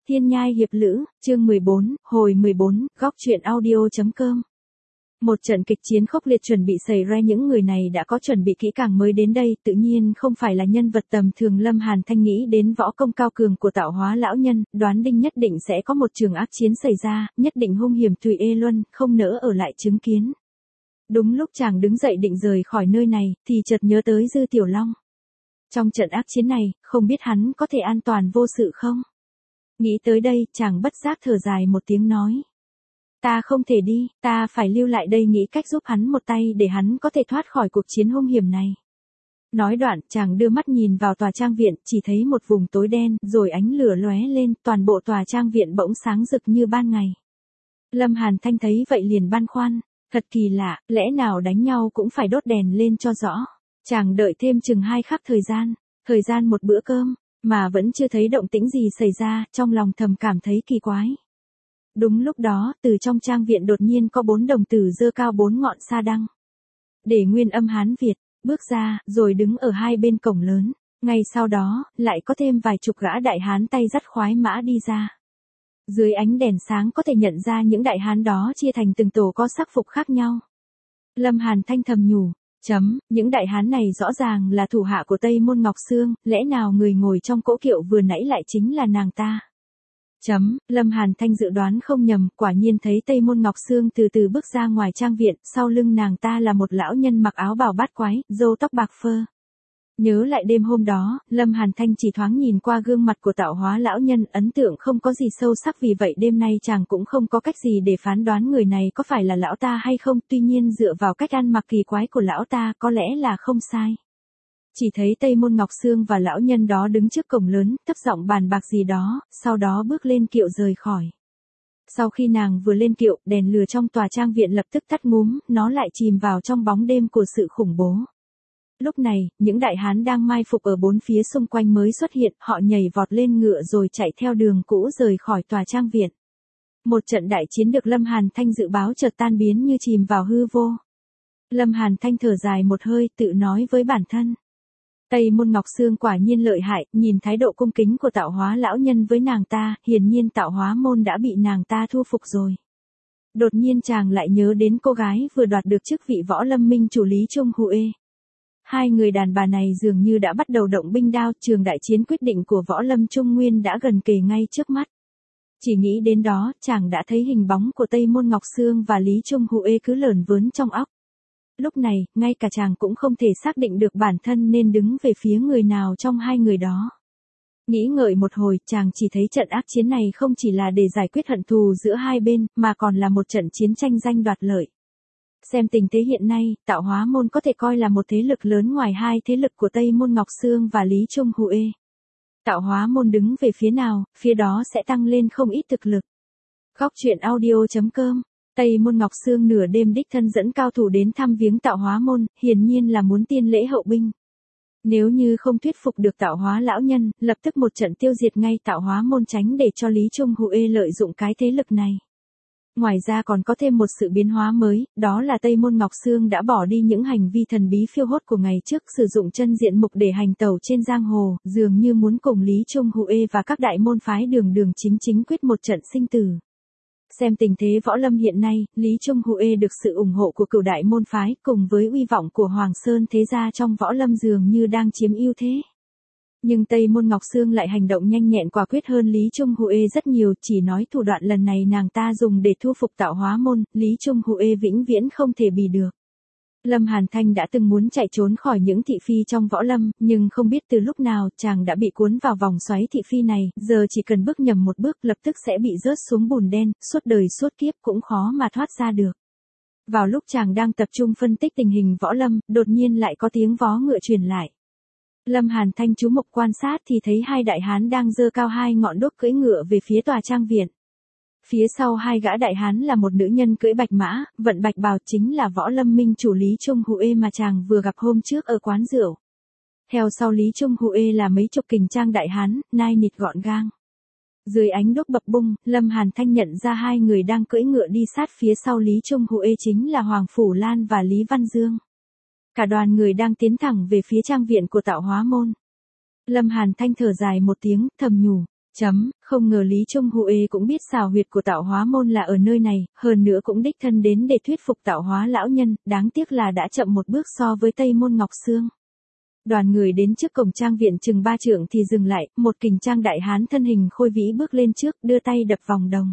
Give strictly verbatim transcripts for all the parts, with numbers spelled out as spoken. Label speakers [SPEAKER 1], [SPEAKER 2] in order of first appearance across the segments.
[SPEAKER 1] Thiên Nhai Hiệp Lữ, chương mười bốn, hồi mười bốn, góc truyện audio.com. Một trận kịch chiến khốc liệt chuẩn bị xảy ra, những người này đã có chuẩn bị kỹ càng mới đến đây, tự nhiên không phải là nhân vật tầm thường. Lâm Hàn Thanh nghĩ đến võ công cao cường của Tạo Hóa lão nhân, đoán đinh nhất định sẽ có một trường ác chiến xảy ra, nhất định hung hiểm tùy ê luân, không nỡ ở lại chứng kiến. Đúng lúc chàng đứng dậy định rời khỏi nơi này, thì chợt nhớ tới Dư Tiểu Long. Trong trận ác chiến này, không biết hắn có thể an toàn vô sự không? Nghĩ tới đây, chàng bất giác thở dài một tiếng nói. Ta không thể đi, ta phải lưu lại đây nghĩ cách giúp hắn một tay để hắn có thể thoát khỏi cuộc chiến hung hiểm này. Nói đoạn, chàng đưa mắt nhìn vào tòa trang viện, chỉ thấy một vùng tối đen, rồi ánh lửa lóe lên, toàn bộ tòa trang viện bỗng sáng rực như ban ngày. Lâm Hàn Thanh thấy vậy liền băn khoăn, thật kỳ lạ, lẽ nào đánh nhau cũng phải đốt đèn lên cho rõ. Chàng đợi thêm chừng hai khắc thời gian, thời gian một bữa cơm, mà vẫn chưa thấy động tĩnh gì xảy ra, trong lòng thầm cảm thấy kỳ quái. Đúng lúc đó, từ trong trang viện đột nhiên có bốn đồng tử giơ cao bốn ngọn sa đăng. Để Nguyên Âm Hán Việt, bước ra, rồi đứng ở hai bên cổng lớn. Ngay sau đó, lại có thêm vài chục gã đại hán tay dắt khoái mã đi ra. Dưới ánh đèn sáng có thể nhận ra những đại hán đó chia thành từng tổ có sắc phục khác nhau. Lâm Hàn Thanh thầm nhủ. Chấm, những đại hán này rõ ràng là thủ hạ của Tây Môn Ngọc Sương, lẽ nào người ngồi trong cỗ kiệu vừa nãy lại chính là nàng ta? Chấm, Lâm Hàn Thanh dự đoán không nhầm, quả nhiên thấy Tây Môn Ngọc Sương từ từ bước ra ngoài trang viện, sau lưng nàng ta là một lão nhân mặc áo bào bát quái, râu tóc bạc phơ. Nhớ lại đêm hôm đó, Lâm Hàn Thanh chỉ thoáng nhìn qua gương mặt của Tạo Hóa lão nhân, ấn tượng không có gì sâu sắc, vì vậy đêm nay chàng cũng không có cách gì để phán đoán người này có phải là lão ta hay không, tuy nhiên dựa vào cách ăn mặc kỳ quái của lão ta có lẽ là không sai. Chỉ thấy Tây Môn Ngọc Sương và lão nhân đó đứng trước cổng lớn, thấp giọng bàn bạc gì đó, sau đó bước lên kiệu rời khỏi. Sau khi nàng vừa lên kiệu, đèn lửa trong tòa trang viện lập tức tắt ngúm, nó lại chìm vào trong bóng đêm của sự khủng bố. Lúc này, những đại hán đang mai phục ở bốn phía xung quanh mới xuất hiện, họ nhảy vọt lên ngựa rồi chạy theo đường cũ rời khỏi tòa trang viện. Một trận đại chiến được Lâm Hàn Thanh dự báo chợt tan biến như chìm vào hư vô. Lâm Hàn Thanh thở dài một hơi, tự nói với bản thân. Tây Môn Ngọc Sương quả nhiên lợi hại, nhìn thái độ cung kính của Tạo Hóa lão nhân với nàng ta, hiển nhiên Tạo Hóa môn đã bị nàng ta thu phục rồi. Đột nhiên chàng lại nhớ đến cô gái vừa đoạt được chức vị võ lâm minh chủ Lý Trung Huệ. Hai người đàn bà này dường như đã bắt đầu động binh đao, trường đại chiến quyết định của võ lâm Trung Nguyên đã gần kề ngay trước mắt. Chỉ nghĩ đến đó, chàng đã thấy hình bóng của Tây Môn Ngọc Sương và Lý Trung Huệ cứ lởn vớn trong óc. Lúc này, ngay cả chàng cũng không thể xác định được bản thân nên đứng về phía người nào trong hai người đó. Nghĩ ngợi một hồi, chàng chỉ thấy trận ác chiến này không chỉ là để giải quyết hận thù giữa hai bên, mà còn là một trận chiến tranh danh đoạt lợi. Xem tình thế hiện nay, Tạo Hóa môn có thể coi là một thế lực lớn ngoài hai thế lực của Tây Môn Ngọc Sương và Lý Trung Huệ. Tạo Hóa môn đứng về phía nào, phía đó sẽ tăng lên không ít thực lực. Góc truyện audio.com. Tây Môn Ngọc Sương nửa đêm đích thân dẫn cao thủ đến thăm viếng Tạo Hóa môn, hiển nhiên là muốn tiên lễ hậu binh. Nếu như không thuyết phục được Tạo Hóa lão nhân, lập tức một trận tiêu diệt ngay Tạo Hóa môn, tránh để cho Lý Trung Huệ lợi dụng cái thế lực này. Ngoài ra còn có thêm một sự biến hóa mới, đó là Tây Môn Ngọc Sương đã bỏ đi những hành vi thần bí phiêu hốt của ngày trước, sử dụng chân diện mục để hành tẩu trên giang hồ, dường như muốn cùng Lý Trung Huệ và các đại môn phái đường đường chính chính quyết một trận sinh tử. Xem tình thế võ lâm hiện nay, Lý Trung Huệ được sự ủng hộ của cửu đại môn phái cùng với uy vọng của Hoàng Sơn thế gia trong võ lâm dường như đang chiếm ưu thế. Nhưng Tây Môn Ngọc Sương lại hành động nhanh nhẹn quả quyết hơn Lý Trung Huệ rất nhiều, chỉ nói thủ đoạn lần này nàng ta dùng để thu phục Tạo Hóa môn, Lý Trung Huệ vĩnh viễn không thể bì được. Lâm Hàn Thanh đã từng muốn chạy trốn khỏi những thị phi trong võ lâm, nhưng không biết từ lúc nào chàng đã bị cuốn vào vòng xoáy thị phi này, giờ chỉ cần bước nhầm một bước lập tức sẽ bị rớt xuống bùn đen, suốt đời suốt kiếp cũng khó mà thoát ra được. Vào lúc chàng đang tập trung phân tích tình hình võ lâm, đột nhiên lại có tiếng vó ngựa truyền lại. Lâm Hàn Thanh chú mục quan sát thì thấy hai đại hán đang giơ cao hai ngọn đuốc cưỡi ngựa về phía tòa trang viện. Phía sau hai gã đại hán là một nữ nhân cưỡi bạch mã, vận bạch bào, chính là võ lâm minh chủ Lý Trung Huệ mà chàng vừa gặp hôm trước ở quán rượu. Theo sau Lý Trung Huệ là mấy chục kình trang đại hán, nai nịt gọn gàng. Dưới ánh đuốc bập bung, Lâm Hàn Thanh nhận ra hai người đang cưỡi ngựa đi sát phía sau Lý Trung Huệ chính là Hoàng Phủ Lan và Lý Văn Dương. Cả đoàn người đang tiến thẳng về phía trang viện của Tạo Hóa môn. Lâm Hàn Thanh thở dài một tiếng, thầm nhủ, Chấm, không ngờ Lý Trung Huệ cũng biết xào huyệt của tạo hóa môn là ở nơi này, hơn nữa cũng đích thân đến để thuyết phục tạo hóa lão nhân, đáng tiếc là đã chậm một bước so với Tây Môn Ngọc Sương. Đoàn người đến trước cổng trang viện chừng ba trượng thì dừng lại, một kình trang đại hán thân hình khôi vĩ bước lên trước, đưa tay đập vòng đồng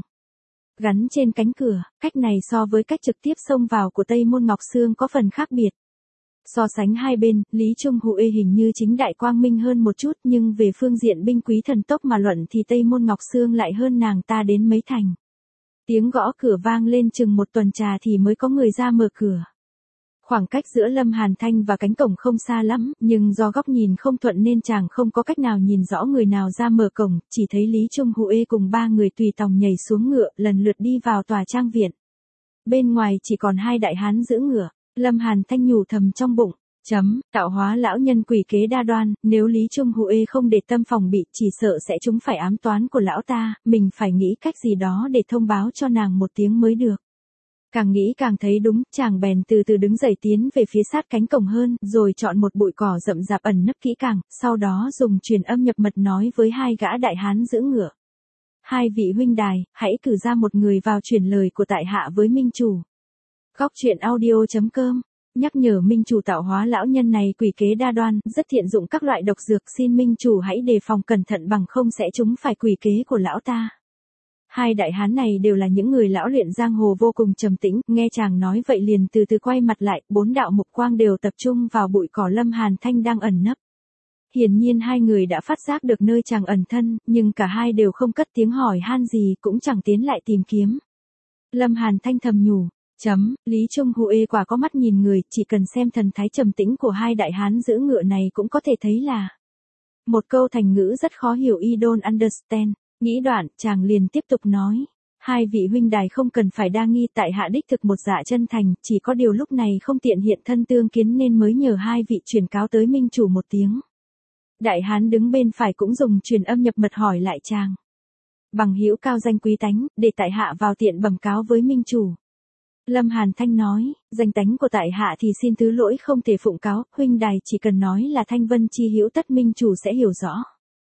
[SPEAKER 1] gắn trên cánh cửa, cách này so với cách trực tiếp xông vào của Tây Môn Ngọc Sương có phần khác biệt. So sánh hai bên, Lý Trung Huệ hình như chính đại quang minh hơn một chút, nhưng về phương diện binh quý thần tốc mà luận thì Tây Môn Ngọc Sương lại hơn nàng ta đến mấy thành. Tiếng gõ cửa vang lên chừng một tuần trà thì mới có người ra mở cửa. Khoảng cách giữa Lâm Hàn Thanh và cánh cổng không xa lắm, nhưng do góc nhìn không thuận nên chàng không có cách nào nhìn rõ người nào ra mở cổng, chỉ thấy Lý Trung Huệ cùng ba người tùy tòng nhảy xuống ngựa, lần lượt đi vào tòa trang viện. Bên ngoài chỉ còn hai đại hán giữ ngựa. Lâm Hàn Thanh nhủ thầm trong bụng, chấm, tạo hóa lão nhân quỷ kế đa đoan, nếu Lý Trung Huệ không để tâm phòng bị chỉ sợ sẽ chúng phải ám toán của lão ta, mình phải nghĩ cách gì đó để thông báo cho nàng một tiếng mới được. Càng nghĩ càng thấy đúng, chàng bèn từ từ đứng dậy tiến về phía sát cánh cổng hơn, rồi chọn một bụi cỏ rậm rạp ẩn nấp kỹ càng, sau đó dùng truyền âm nhập mật nói với hai gã đại hán giữ ngựa. Hai vị huynh đài, hãy cử ra một người vào truyền lời của tại hạ với minh chủ. Góc truyện audio chấm com nhắc nhở minh chủ tạo hóa lão nhân này quỷ kế đa đoan, rất thiện dụng các loại độc dược, xin minh chủ hãy đề phòng cẩn thận bằng không sẽ trúng phải quỷ kế của lão ta. Hai đại hán này đều là những người lão luyện giang hồ vô cùng trầm tĩnh, nghe chàng nói vậy liền từ từ quay mặt lại, bốn đạo mục quang đều tập trung vào bụi cỏ Lâm Hàn Thanh đang ẩn nấp. Hiển nhiên hai người đã phát giác được nơi chàng ẩn thân, nhưng cả hai đều không cất tiếng hỏi han gì, cũng chẳng tiến lại tìm kiếm. Lâm Hàn Thanh thầm nhủ. Chấm, Lý Trung Huệ quả có mắt nhìn người, chỉ cần xem thần thái trầm tĩnh của hai đại hán giữ ngựa này cũng có thể thấy là một câu thành ngữ rất khó hiểu, I don't understand. Nghĩ đoạn, chàng liền tiếp tục nói, hai vị huynh đài không cần phải đa nghi, tại hạ đích thực một dạ chân thành, chỉ có điều lúc này không tiện hiện thân tương kiến nên mới nhờ hai vị truyền cáo tới minh chủ một tiếng. Đại hán đứng bên phải cũng dùng truyền âm nhập mật hỏi lại chàng. Bằng hữu cao danh quý tánh, để tại hạ vào tiện bẩm cáo với minh chủ. Lâm Hàn Thanh nói, danh tánh của tại hạ thì xin thứ lỗi không thể phụng cáo, huynh đài chỉ cần nói là Thanh Vân chi hữu tất minh chủ sẽ hiểu rõ.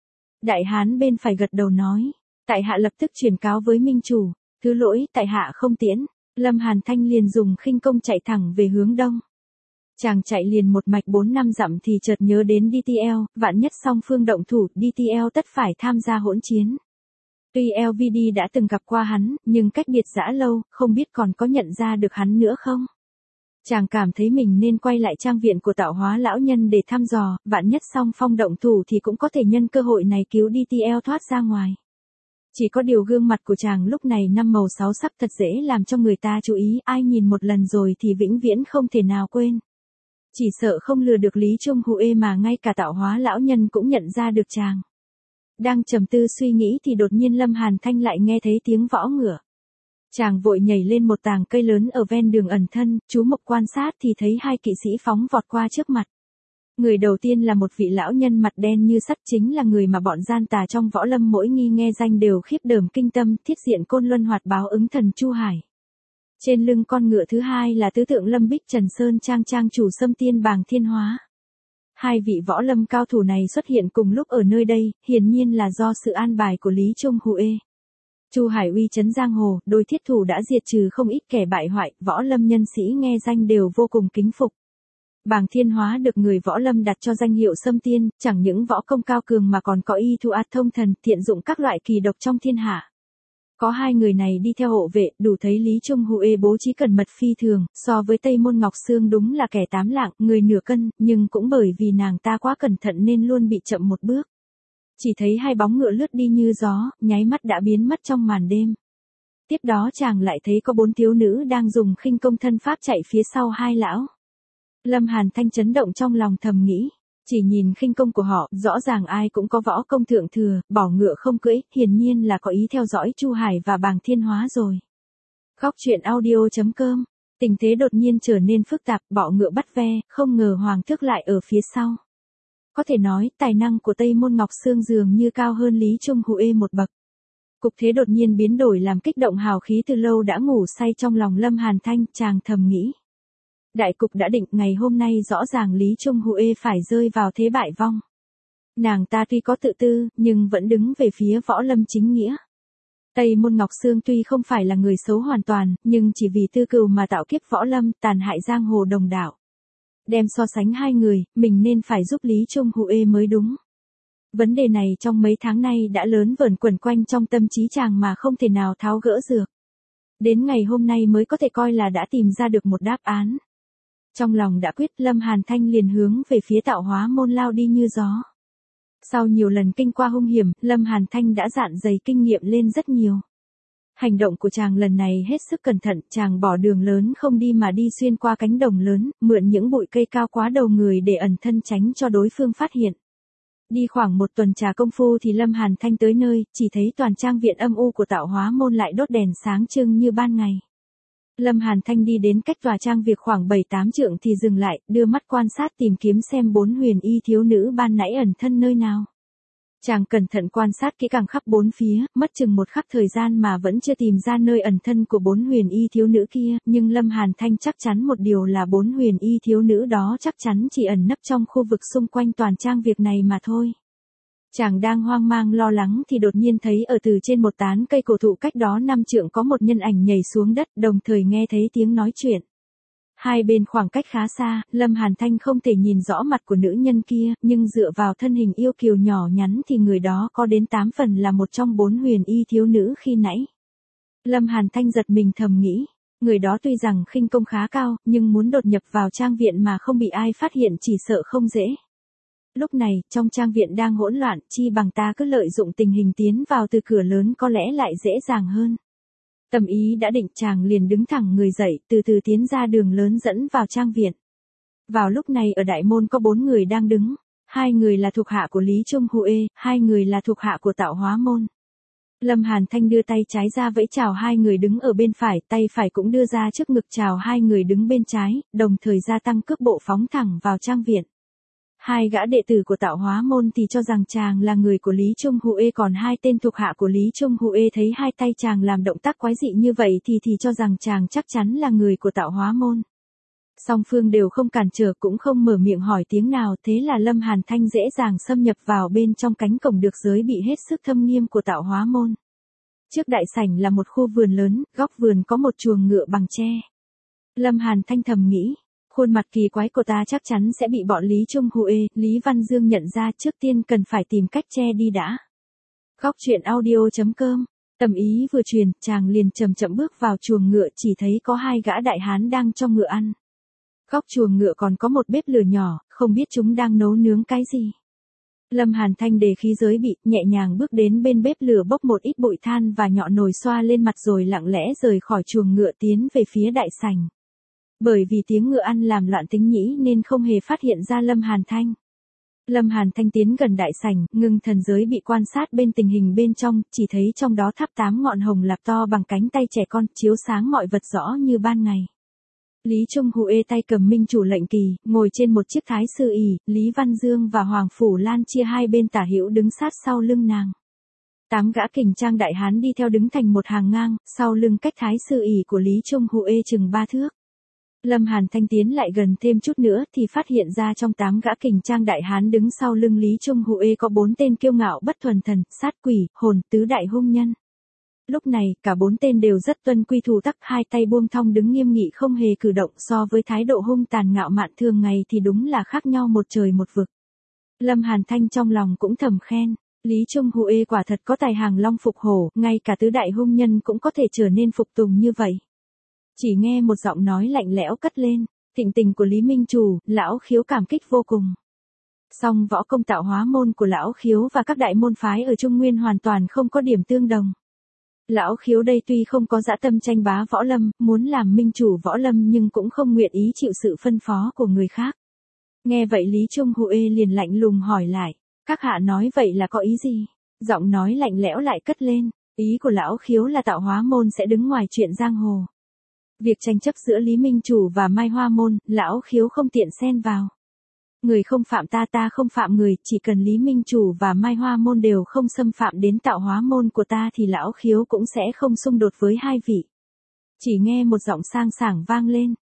[SPEAKER 1] Đại hán bên phải gật đầu nói, tại hạ lập tức truyền cáo với minh chủ, thứ lỗi tại hạ không tiễn. Lâm Hàn Thanh liền dùng khinh công chạy thẳng về hướng đông. Chàng chạy liền một mạch bốn năm dặm thì chợt nhớ đến đê tê lờ, vạn nhất song phương động thủ, đê tê lờ tất phải tham gia hỗn chiến. Tuy lờ vê đê đã từng gặp qua hắn, nhưng cách biệt dã lâu, không biết còn có nhận ra được hắn nữa không? Chàng cảm thấy mình nên quay lại trang viện của tạo hóa lão nhân để thăm dò, vạn nhất song phong động thủ thì cũng có thể nhân cơ hội này cứu đê tê lờ thoát ra ngoài. Chỉ có điều gương mặt của chàng lúc này năm màu sáu sắc thật dễ làm cho người ta chú ý, ai nhìn một lần rồi thì vĩnh viễn không thể nào quên. Chỉ sợ không lừa được Lý Trung Huệ mà ngay cả tạo hóa lão nhân cũng nhận ra được chàng. Đang trầm tư suy nghĩ thì đột nhiên Lâm Hàn Thanh lại nghe thấy tiếng võ ngựa. Chàng vội nhảy lên một tàng cây lớn ở ven đường ẩn thân, chú mục quan sát thì thấy hai kỵ sĩ phóng vọt qua trước mặt. Người đầu tiên là một vị lão nhân mặt đen như sắt, chính là người mà bọn gian tà trong võ lâm mỗi nghi nghe danh đều khiếp đờm kinh tâm, thiết diện côn luân hoạt báo ứng thần Chu Hải. Trên lưng con ngựa thứ hai là tứ tượng Lâm Bích Trần Sơn Trang Trang chủ Sâm Tiên Bàng Thiên Hóa. Hai vị võ lâm cao thủ này xuất hiện cùng lúc ở nơi đây, hiển nhiên là do sự an bài của Lý Trung Huệ. Chu Hải uy chấn giang hồ, đôi thiết thủ đã diệt trừ không ít kẻ bại hoại, võ lâm nhân sĩ nghe danh đều vô cùng kính phục. Bàng Thiên Hóa được người võ lâm đặt cho danh hiệu Sâm Tiên, chẳng những võ công cao cường mà còn có y thu át thông thần, thiện dụng các loại kỳ độc trong thiên hạ. Có hai người này đi theo hộ vệ, đủ thấy Lý Trung Huệ bố trí cẩn mật phi thường, so với Tây Môn Ngọc Sương đúng là kẻ tám lạng, người nửa cân, nhưng cũng bởi vì nàng ta quá cẩn thận nên luôn bị chậm một bước. Chỉ thấy hai bóng ngựa lướt đi như gió, nháy mắt đã biến mất trong màn đêm. Tiếp đó chàng lại thấy có bốn thiếu nữ đang dùng khinh công thân pháp chạy phía sau hai lão. Lâm Hàn Thanh chấn động trong lòng thầm nghĩ. Chỉ nhìn khinh công của họ, rõ ràng ai cũng có võ công thượng thừa, bỏ ngựa không cưỡi, hiển nhiên là có ý theo dõi Chu Hải và Bàng Thiên Hóa rồi. Góc truyện audio chấm com Tình thế đột nhiên trở nên phức tạp, bỏ ngựa bắt ve, không ngờ Hoàng Thước lại ở phía sau. Có thể nói, tài năng của Tây Môn Ngọc Sương dường như cao hơn Lý Trung Huệ một bậc. Cục thế đột nhiên biến đổi làm kích động hào khí từ lâu đã ngủ say trong lòng Lâm Hàn Thanh, chàng thầm nghĩ. Đại cục đã định, ngày hôm nay rõ ràng Lý Trung Huệ phải rơi vào thế bại vong. Nàng ta tuy có tự tư, nhưng vẫn đứng về phía võ lâm chính nghĩa. Tây Môn Ngọc Sương tuy không phải là người xấu hoàn toàn, nhưng chỉ vì tư cừu mà tạo kiếp võ lâm, tàn hại giang hồ đồng đạo. Đem so sánh hai người, mình nên phải giúp Lý Trung Huệ mới đúng. Vấn đề này trong mấy tháng nay đã lớn vẩn quẩn quanh trong tâm trí chàng mà không thể nào tháo gỡ được. Đến ngày hôm nay mới có thể coi là đã tìm ra được một đáp án. Trong lòng đã quyết, Lâm Hàn Thanh liền hướng về phía Tạo Hóa môn lao đi như gió. Sau nhiều lần kinh qua hung hiểm, Lâm Hàn Thanh đã dạn dày kinh nghiệm lên rất nhiều. Hành động của chàng lần này hết sức cẩn thận, chàng bỏ đường lớn không đi mà đi xuyên qua cánh đồng lớn, mượn những bụi cây cao quá đầu người để ẩn thân tránh cho đối phương phát hiện. Đi khoảng một tuần trà công phu thì Lâm Hàn Thanh tới nơi, chỉ thấy toàn trang viện âm u của Tạo Hóa môn lại đốt đèn sáng trưng như ban ngày. Lâm Hàn Thanh đi đến cách tòa trang việc khoảng bảy tám trượng thì dừng lại, đưa mắt quan sát tìm kiếm xem bốn huyền y thiếu nữ ban nãy ẩn thân nơi nào. Chàng cẩn thận quan sát kỹ càng khắp bốn phía, mất chừng một khắc thời gian mà vẫn chưa tìm ra nơi ẩn thân của bốn huyền y thiếu nữ kia, nhưng Lâm Hàn Thanh chắc chắn một điều là bốn huyền y thiếu nữ đó chắc chắn chỉ ẩn nấp trong khu vực xung quanh toàn trang việc này mà thôi. Chàng đang hoang mang lo lắng thì đột nhiên thấy ở từ trên một tán cây cổ thụ cách đó năm trượng có một nhân ảnh nhảy xuống đất, đồng thời nghe thấy tiếng nói chuyện. Hai bên khoảng cách khá xa, Lâm Hàn Thanh không thể nhìn rõ mặt của nữ nhân kia, nhưng dựa vào thân hình yêu kiều nhỏ nhắn thì người đó có đến tám phần là một trong bốn huyền y thiếu nữ khi nãy. Lâm Hàn Thanh giật mình thầm nghĩ, người đó tuy rằng khinh công khá cao, nhưng muốn đột nhập vào trang viện mà không bị ai phát hiện chỉ sợ không dễ. Lúc này, trong trang viện đang hỗn loạn, chi bằng ta cứ lợi dụng tình hình tiến vào từ cửa lớn có lẽ lại dễ dàng hơn. Tâm ý đã định, chàng liền đứng thẳng người dậy, từ từ tiến ra đường lớn dẫn vào trang viện. Vào lúc này ở đại môn có bốn người đang đứng, hai người là thuộc hạ của Lý Trung Huệ, hai người là thuộc hạ của Tạo Hóa môn. Lâm Hàn Thanh đưa tay trái ra vẫy chào hai người đứng ở bên phải, tay phải cũng đưa ra trước ngực chào hai người đứng bên trái, đồng thời gia tăng cước bộ phóng thẳng vào trang viện. Hai gã đệ tử của Tạo Hóa môn thì cho rằng chàng là người của Lý Trung Huệ, còn hai tên thuộc hạ của Lý Trung Huệ thấy hai tay chàng làm động tác quái dị như vậy thì thì cho rằng chàng chắc chắn là người của Tạo Hóa môn. Song phương đều không cản trở cũng không mở miệng hỏi tiếng nào, thế là Lâm Hàn Thanh dễ dàng xâm nhập vào bên trong cánh cổng được giới bị hết sức thâm nghiêm của Tạo Hóa môn. Trước đại sảnh là một khu vườn lớn, góc vườn có một chuồng ngựa bằng tre. Lâm Hàn Thanh thầm nghĩ, khuôn mặt kỳ quái của ta chắc chắn sẽ bị bọn Lý Trung Huệ, Lý Văn Dương nhận ra, trước tiên cần phải tìm cách che đi đã. Góc truyện audio chấm com, tâm ý vừa truyền, chàng liền chậm chậm bước vào chuồng ngựa, chỉ thấy có hai gã đại hán đang cho ngựa ăn. Góc chuồng ngựa còn có một bếp lửa nhỏ, không biết chúng đang nấu nướng cái gì. Lâm Hàn Thanh đề khí giới bị, nhẹ nhàng bước đến bên bếp lửa bốc một ít bụi than và nhọ nồi xoa lên mặt rồi lặng lẽ rời khỏi chuồng ngựa tiến về phía đại sảnh. Bởi vì tiếng ngựa ăn làm loạn tính nhĩ nên không hề phát hiện ra Lâm Hàn Thanh. Lâm Hàn Thanh tiến gần đại sảnh, ngưng thần giới bị quan sát bên tình hình bên trong, chỉ thấy trong đó thắp tám ngọn hồng lạc to bằng cánh tay trẻ con, chiếu sáng mọi vật rõ như ban ngày. Lý Trung Huệ tay cầm minh chủ lệnh kỳ, ngồi trên một chiếc thái sư ỷ, Lý Văn Dương và Hoàng Phủ Lan chia hai bên tả hữu đứng sát sau lưng nàng. Tám gã kình trang đại hán đi theo đứng thành một hàng ngang, sau lưng cách thái sư ỷ của Lý Trung Huệ chừng ba thước. Lâm Hàn Thanh tiến lại gần thêm chút nữa thì phát hiện ra trong tám gã kình trang đại hán đứng sau lưng Lý Trung Huệ có bốn tên kiêu ngạo bất thuần thần, sát quỷ, hồn, tứ đại hung nhân. Lúc này, cả bốn tên đều rất tuân quy thủ tắc, hai tay buông thong đứng nghiêm nghị không hề cử động, so với thái độ hung tàn ngạo mạn thường ngày thì đúng là khác nhau một trời một vực. Lâm Hàn Thanh trong lòng cũng thầm khen, Lý Trung Huệ quả thật có tài hàng long phục hổ, ngay cả tứ đại hung nhân cũng có thể trở nên phục tùng như vậy. Chỉ nghe một giọng nói lạnh lẽo cất lên, thịnh tình của Lý Minh Chủ, lão khiếu cảm kích vô cùng. Song võ công Tạo Hóa môn của lão khiếu và các đại môn phái ở Trung Nguyên hoàn toàn không có điểm tương đồng. Lão khiếu đây tuy không có dã tâm tranh bá võ lâm, muốn làm minh chủ võ lâm nhưng cũng không nguyện ý chịu sự phân phó của người khác. Nghe vậy Lý Trung Huệ liền lạnh lùng hỏi lại, các hạ nói vậy là có ý gì? Giọng nói lạnh lẽo lại cất lên, ý của lão khiếu là Tạo Hóa môn sẽ đứng ngoài chuyện giang hồ. Việc tranh chấp giữa Lý Minh Chủ và Mai Hoa môn, lão khiếu không tiện xen vào. Người không phạm ta, ta không phạm người, chỉ cần Lý Minh Chủ và Mai Hoa môn đều không xâm phạm đến Tạo Hóa môn của ta thì lão khiếu cũng sẽ không xung đột với hai vị. Chỉ nghe một giọng sang sảng vang lên,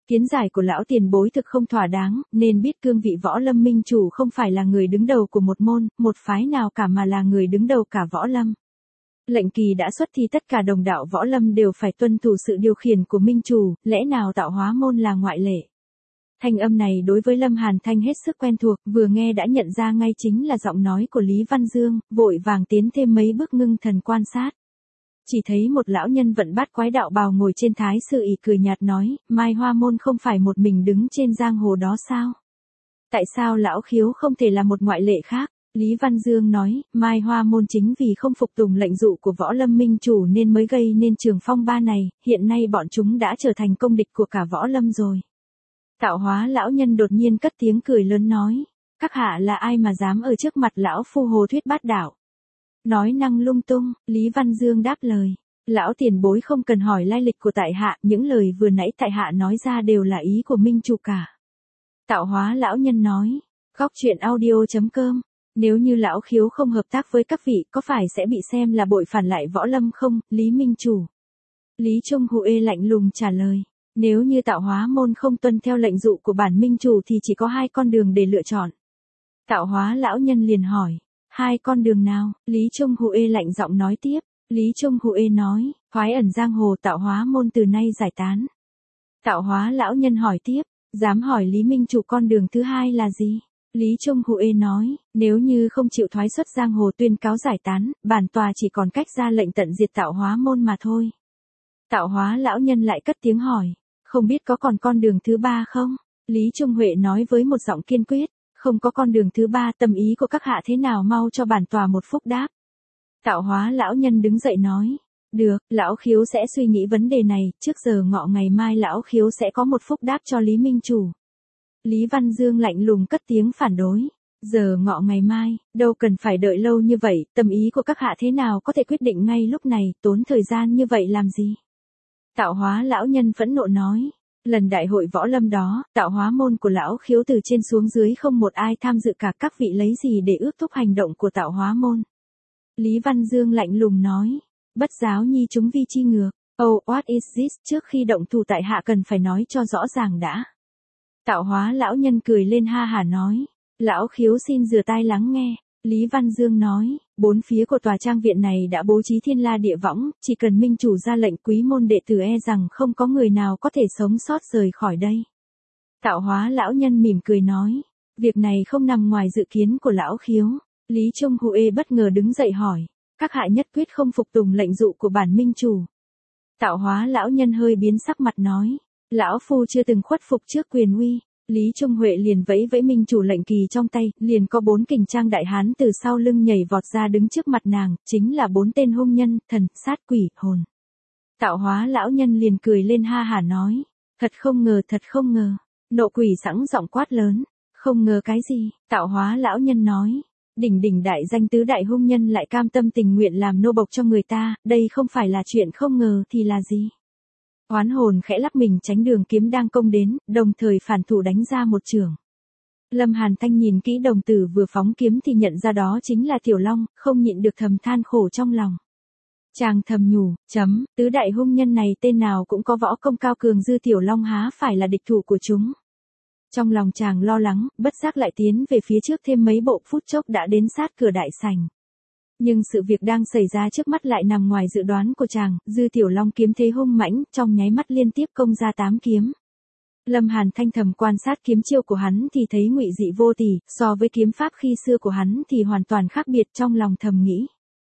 [SPEAKER 1] Kiến giải của lão tiền bối thực không thỏa đáng, nên biết cương vị võ lâm minh chủ không phải là người đứng đầu của một môn, một phái nào cả mà là người đứng đầu cả võ lâm. Lệnh kỳ đã xuất thì tất cả đồng đạo võ lâm đều phải tuân thủ sự điều khiển của minh chủ, lẽ nào tạo hóa môn là ngoại lệ. Thanh âm này đối với Lâm Hàn Thanh hết sức quen thuộc, vừa nghe đã nhận ra ngay chính là giọng nói của Lý Văn Dương, vội vàng tiến thêm mấy bước ngưng thần quan sát. Chỉ thấy một lão nhân vận bát quái đạo bào ngồi trên thái sư ỷ cười nhạt nói, Mai Hoa môn không phải một mình đứng trên giang hồ đó sao? Tại sao lão khiếu không thể là một ngoại lệ khác? Lý Văn Dương nói, Mai Hoa môn chính vì không phục tùng lệnh dụ của võ lâm minh chủ nên mới gây nên trường phong ba này, hiện nay bọn chúng đã trở thành công địch của cả võ lâm rồi. Tạo hóa lão nhân đột nhiên cất tiếng cười lớn nói, các hạ là ai mà dám ở trước mặt lão phu hồ thuyết bát đạo? Nói năng lung tung, Lý Văn Dương đáp lời, lão tiền bối không cần hỏi lai lịch của tại hạ, những lời vừa nãy tại hạ nói ra đều là ý của minh chủ cả. Tạo hóa lão nhân nói, góc truyện audio chấm com, nếu như lão khiếu không hợp tác với các vị có phải sẽ bị xem là bội phản lại võ lâm không, Lý minh chủ? Lý Trung Huệ lạnh lùng trả lời, nếu như tạo hóa môn không tuân theo lệnh dụ của bản minh chủ thì chỉ có hai con đường để lựa chọn. Tạo hóa lão nhân liền hỏi, hai con đường nào? Lý Trung Huệ lạnh giọng nói tiếp, Lý Trung Huệ nói, thoái ẩn giang hồ tạo hóa môn từ nay giải tán. Tạo hóa lão nhân hỏi tiếp, dám hỏi Lý minh chủ con đường thứ hai là gì? Lý Trung Huệ nói, nếu như không chịu thoái xuất giang hồ tuyên cáo giải tán, bản tòa chỉ còn cách ra lệnh tận diệt tạo hóa môn mà thôi. Tạo hóa lão nhân lại cất tiếng hỏi, không biết có còn con đường thứ ba không? Lý Trung Huệ nói với một giọng kiên quyết, không có con đường thứ ba, tâm ý của các hạ thế nào mau cho bản tòa một phúc đáp. Tạo hóa lão nhân đứng dậy nói, được, lão khiếu sẽ suy nghĩ vấn đề này, trước giờ ngọ ngày mai lão khiếu sẽ có một phúc đáp cho Lý minh chủ. Lý Văn Dương lạnh lùng cất tiếng phản đối, giờ ngọ ngày mai, đâu cần phải đợi lâu như vậy, tâm ý của các hạ thế nào có thể quyết định ngay lúc này, tốn thời gian như vậy làm gì? Tạo hóa lão nhân phẫn nộ nói, lần đại hội võ lâm đó, tạo hóa môn của lão khiếu từ trên xuống dưới không một ai tham dự cả, các vị lấy gì để ước thúc hành động của tạo hóa môn? Lý Văn Dương lạnh lùng nói, bất giáo nhi chúng vi chi ngược, oh what is this, trước khi động thủ tại hạ cần phải nói cho rõ ràng đã. Tạo hóa lão nhân cười lên ha hả nói, lão khiếu xin rửa tai lắng nghe. Lý Văn Dương nói, bốn phía của tòa trang viện này đã bố trí thiên la địa võng, chỉ cần minh chủ ra lệnh quý môn đệ tử e rằng không có người nào có thể sống sót rời khỏi đây. Tạo hóa lão nhân mỉm cười nói, việc này không nằm ngoài dự kiến của lão khiếu. Lý Trung Huệ bất ngờ đứng dậy hỏi, các hạ nhất quyết không phục tùng lệnh dụ của bản minh chủ? Tạo hóa lão nhân hơi biến sắc mặt nói, lão phu chưa từng khuất phục trước quyền uy. Lý Trung Huệ liền vẫy vẫy minh chủ lệnh kỳ trong tay, liền có bốn kình trang đại hán từ sau lưng nhảy vọt ra đứng trước mặt nàng, chính là bốn tên hung nhân, thần, sát, quỷ, hồn. Tạo hóa lão nhân liền cười lên ha hả nói, thật không ngờ, thật không ngờ. Nộ quỷ sẵn giọng quát lớn, không ngờ cái gì? Tạo hóa lão nhân nói, đỉnh đỉnh đại danh tứ đại hung nhân lại cam tâm tình nguyện làm nô bộc cho người ta, đây không phải là chuyện không ngờ thì là gì? Oán hồn khẽ lắc mình tránh đường kiếm đang công đến, đồng thời phản thủ đánh ra một chưởng. Lâm Hàn Thanh nhìn kỹ đồng tử vừa phóng kiếm thì nhận ra đó chính là Tiểu Long, không nhịn được thầm than khổ trong lòng. Chàng thầm nhủ, chấm, tứ đại hung nhân này tên nào cũng có võ công cao cường, dư Tiểu Long há phải là địch thủ của chúng. Trong lòng chàng lo lắng, bất giác lại tiến về phía trước thêm mấy bộ, phút chốc đã đến sát cửa đại sảnh. Nhưng sự việc đang xảy ra trước mắt lại nằm ngoài dự đoán của chàng, dư Tiểu Long kiếm thế hung mãnh, trong nháy mắt liên tiếp công ra tám kiếm. Lâm Hàn Thanh thầm quan sát kiếm chiêu của hắn thì thấy ngụy dị vô tỷ, so với kiếm pháp khi xưa của hắn thì hoàn toàn khác biệt, trong lòng thầm nghĩ.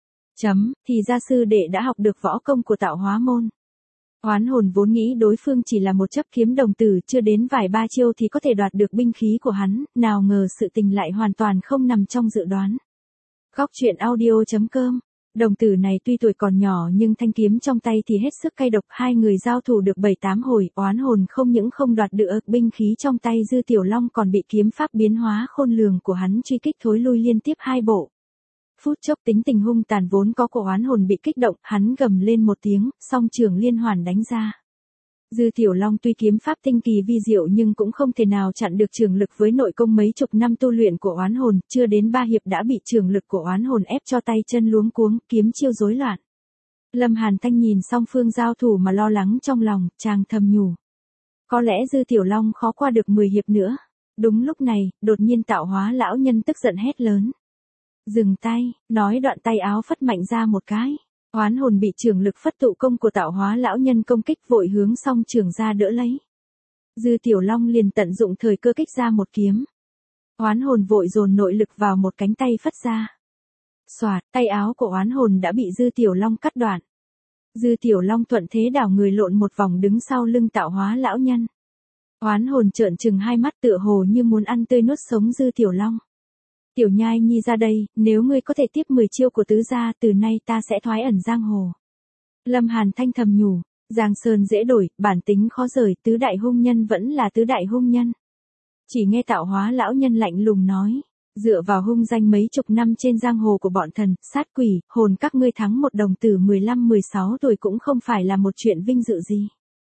[SPEAKER 1] Chấm, thì gia sư đệ đã học được võ công của tạo hóa môn. Oán hồn vốn nghĩ đối phương chỉ là một chấp kiếm đồng tử, chưa đến vài ba chiêu thì có thể đoạt được binh khí của hắn, nào ngờ sự tình lại hoàn toàn không nằm trong dự đoán. Góc truyện audio chấm com. Đồng tử này tuy tuổi còn nhỏ nhưng thanh kiếm trong tay thì hết sức cay độc, hai người giao thủ được bảy tám hồi, oán hồn không những không đoạt được binh khí trong tay dư Tiểu Long còn bị kiếm pháp biến hóa khôn lường của hắn truy kích thối lui liên tiếp hai bộ. Phút chốc tính tình hung tàn vốn có của oán hồn bị kích động, hắn gầm lên một tiếng, song trường liên hoàn đánh ra. Dư Tiểu Long tuy kiếm pháp tinh kỳ vi diệu nhưng cũng không thể nào chặn được trường lực với nội công mấy chục năm tu luyện của oán hồn, chưa đến ba hiệp đã bị trường lực của oán hồn ép cho tay chân luống cuống, kiếm chiêu rối loạn. Lâm Hàn Thanh nhìn song phương giao thủ mà lo lắng trong lòng, chàng thầm nhủ. Có lẽ Dư Tiểu Long khó qua được mười hiệp nữa. Đúng lúc này, đột nhiên Tạo Hóa lão nhân tức giận hét lớn. Dừng tay, nói đoạn tay áo phất mạnh ra một cái. Oán hồn bị trường lực phất tụ công của Tạo Hóa lão nhân công kích vội hướng song trường ra đỡ lấy. Dư Tiểu Long liền tận dụng thời cơ kích ra một kiếm. Oán hồn vội dồn nội lực vào một cánh tay phất ra. Xoạt, tay áo của oán hồn đã bị Dư Tiểu Long cắt đoạn. Dư Tiểu Long thuận thế đảo người lộn một vòng đứng sau lưng Tạo Hóa lão nhân. Oán hồn trợn trừng hai mắt tựa hồ như muốn ăn tươi nuốt sống Dư Tiểu Long. Tiểu Nhai Nhi ra đây, nếu ngươi có thể tiếp mười chiêu của tứ gia, từ nay ta sẽ thoái ẩn giang hồ. Lâm Hàn thanh thầm nhủ, Giang Sơn dễ đổi, bản tính khó rời, tứ đại hung nhân vẫn là tứ đại hung nhân. Chỉ nghe Tạo Hóa lão nhân lạnh lùng nói, dựa vào hung danh mấy chục năm trên giang hồ của bọn thần, sát quỷ, hồn các ngươi thắng một đồng tử mười lăm mười sáu tuổi cũng không phải là một chuyện vinh dự gì.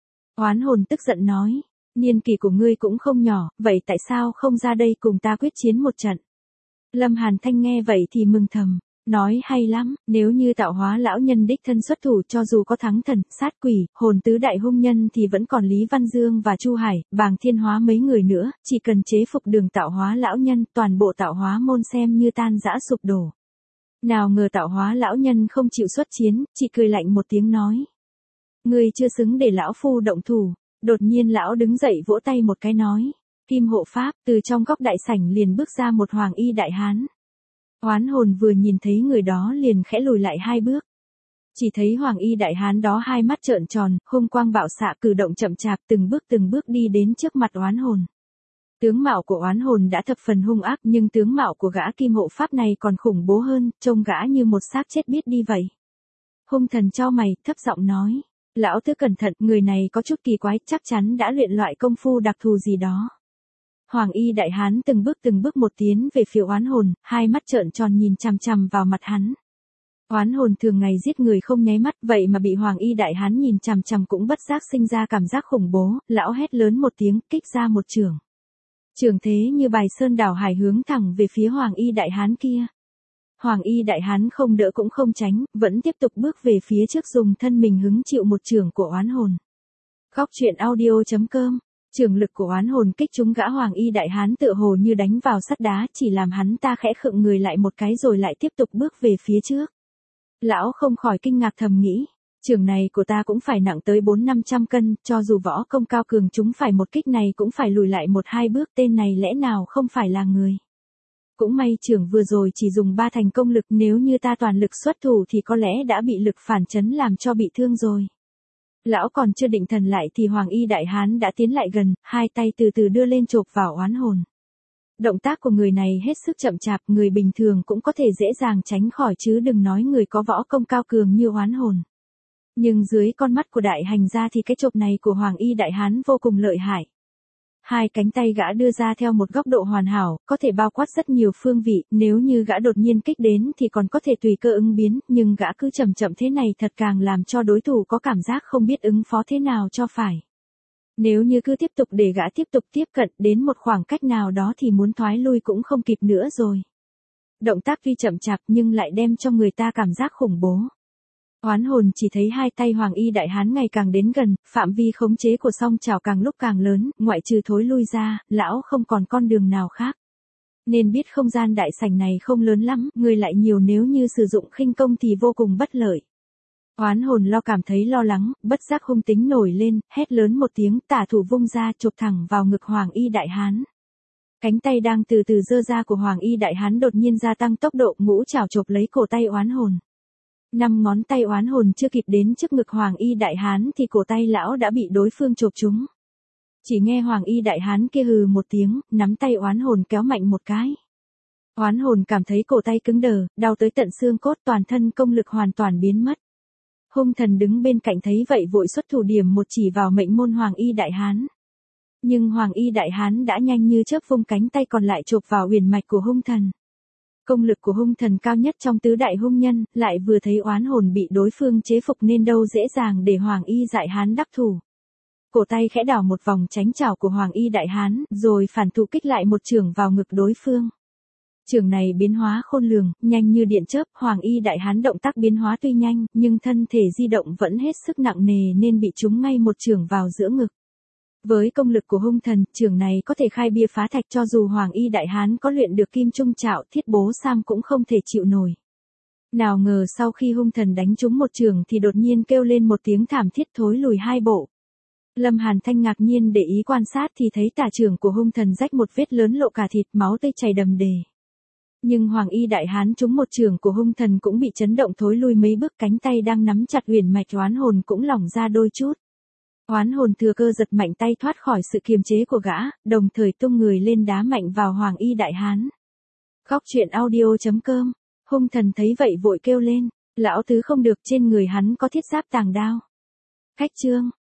[SPEAKER 1] Oán hồn tức giận nói, niên kỷ của ngươi cũng không nhỏ, vậy tại sao không ra đây cùng ta quyết chiến một trận? Lâm Hàn Thanh nghe vậy thì mừng thầm, nói hay lắm, nếu như Tạo Hóa lão nhân đích thân xuất thủ cho dù có thắng thần, sát quỷ, hồn tứ đại hung nhân thì vẫn còn Lý Văn Dương và Chu Hải, Bàng Thiên Hóa mấy người nữa, chỉ cần chế phục Đường Tạo Hóa lão nhân, toàn bộ Tạo Hóa môn xem như tan rã sụp đổ. Nào ngờ Tạo Hóa lão nhân không chịu xuất chiến, chỉ cười lạnh một tiếng nói. Ngươi chưa xứng để lão phu động thủ, đột nhiên lão đứng dậy vỗ tay một cái nói. Kim hộ pháp, từ trong góc đại sảnh liền bước ra một hoàng y đại hán. Oán hồn vừa nhìn thấy người đó liền khẽ lùi lại hai bước. Chỉ thấy hoàng y đại hán đó hai mắt trợn tròn, hung quang bạo xạ cử động chậm chạp từng bước từng bước đi đến trước mặt oán hồn. Tướng mạo của oán hồn đã thập phần hung ác nhưng tướng mạo của gã kim hộ pháp này còn khủng bố hơn, trông gã như một xác chết biết đi vậy. Hung thần chau mày, thấp giọng nói. Lão tứ cẩn thận, người này có chút kỳ quái, chắc chắn đã luyện loại công phu đặc thù gì đó. Hoàng y đại hán từng bước từng bước một tiến về phía oán hồn, hai mắt trợn tròn nhìn chằm chằm vào mặt hắn. Oán hồn thường ngày giết người không nháy mắt, vậy mà bị hoàng y đại hán nhìn chằm chằm cũng bất giác sinh ra cảm giác khủng bố, lão hét lớn một tiếng, kích ra một chưởng. Chưởng thế như bài sơn đảo hải hướng thẳng về phía hoàng y đại hán kia. Hoàng y đại hán không đỡ cũng không tránh, vẫn tiếp tục bước về phía trước dùng thân mình hứng chịu một chưởng của oán hồn. Góc truyện audio chấm com. Trường lực của oán hồn kích trúng gã hoàng y đại hán tựa hồ như đánh vào sắt đá, chỉ làm hắn ta khẽ khựng người lại một cái rồi lại tiếp tục bước về phía trước. Lão không khỏi kinh ngạc thầm nghĩ, trường này của ta cũng phải nặng tới bốn năm trăm cân, cho dù võ công cao cường chúng phải một kích này cũng phải lùi lại một hai bước, tên này lẽ nào không phải là người. Cũng may trường vừa rồi chỉ dùng ba thành công lực, nếu như ta toàn lực xuất thủ thì có lẽ đã bị lực phản chấn làm cho bị thương rồi. Lão còn chưa định thần lại thì hoàng y đại hán đã tiến lại gần, hai tay từ từ đưa lên chộp vào oán hồn. Động tác của người này hết sức chậm chạp, người bình thường cũng có thể dễ dàng tránh khỏi chứ đừng nói người có võ công cao cường như oán hồn. Nhưng dưới con mắt của đại hành gia thì cái chộp này của hoàng y đại hán vô cùng lợi hại. Hai cánh tay gã đưa ra theo một góc độ hoàn hảo, có thể bao quát rất nhiều phương vị, nếu như gã đột nhiên kích đến thì còn có thể tùy cơ ứng biến, nhưng gã cứ chậm chậm thế này thật càng làm cho đối thủ có cảm giác không biết ứng phó thế nào cho phải. Nếu như cứ tiếp tục để gã tiếp tục tiếp cận đến một khoảng cách nào đó thì muốn thoái lui cũng không kịp nữa rồi. Động tác tuy chậm chạp nhưng lại đem cho người ta cảm giác khủng bố. Oán hồn chỉ thấy hai tay hoàng y đại hán ngày càng đến gần, phạm vi khống chế của song chảo càng lúc càng lớn, ngoại trừ thối lui ra, lão không còn con đường nào khác. Nên biết không gian đại sảnh này không lớn lắm, người lại nhiều, nếu như sử dụng khinh công thì vô cùng bất lợi. Oán hồn lo cảm thấy lo lắng, bất giác hung tính nổi lên, hét lớn một tiếng, tả thủ vung ra chộp thẳng vào ngực hoàng y đại hán. Cánh tay đang từ từ giơ ra của hoàng y đại hán đột nhiên gia tăng tốc độ, ngũ chảo chộp lấy cổ tay oán hồn. Năm ngón tay oán hồn chưa kịp đến trước ngực hoàng y đại hán thì cổ tay lão đã bị đối phương chộp trúng. Chỉ nghe hoàng y đại hán kia hừ một tiếng, nắm tay oán hồn kéo mạnh một cái. Oán hồn cảm thấy cổ tay cứng đờ, đau tới tận xương cốt, toàn thân công lực hoàn toàn biến mất. Hung thần đứng bên cạnh thấy vậy vội xuất thủ điểm một chỉ vào mệnh môn hoàng y đại hán. Nhưng hoàng y đại hán đã nhanh như chớp vung cánh tay còn lại chộp vào uyển mạch của hung thần. Công lực của hung thần cao nhất trong tứ đại hung nhân, lại vừa thấy oán hồn bị đối phương chế phục nên đâu dễ dàng để hoàng y đại hán đắc thủ. Cổ tay khẽ đảo một vòng tránh chảo của hoàng y đại hán, rồi phản thủ kích lại một chưởng vào ngực đối phương. Chưởng này biến hóa khôn lường, nhanh như điện chớp, hoàng y đại hán động tác biến hóa tuy nhanh, nhưng thân thể di động vẫn hết sức nặng nề nên bị trúng ngay một chưởng vào giữa ngực. Với công lực của hung thần, trưởng này có thể khai bia phá thạch, cho dù Hoàng Y Đại Hán có luyện được kim trung trạo, Thiết Bố Sam cũng không thể chịu nổi. Nào ngờ sau khi hung thần đánh trúng một trường thì đột nhiên kêu lên một tiếng thảm thiết, thối lùi hai bộ. Lâm Hàn Thanh ngạc nhiên để ý quan sát thì thấy tả trưởng của hung thần rách một vết lớn lộ cả thịt, máu tươi chảy đầm đề. Nhưng Hoàng Y Đại Hán trúng một trường của hung thần cũng bị chấn động thối lui mấy bước, cánh tay đang nắm chặt huyền mạch oán hồn cũng lỏng ra đôi chút. Oán hồn thừa cơ giật mạnh tay thoát khỏi sự kiềm chế của gã, đồng thời tung người lên đá mạnh vào Hoàng Y Đại Hán. Góc truyện audio chấm com. Hung thần thấy vậy vội kêu lên, lão tứ không được, trên người hắn có thiết giáp tàng đao. Khách chương.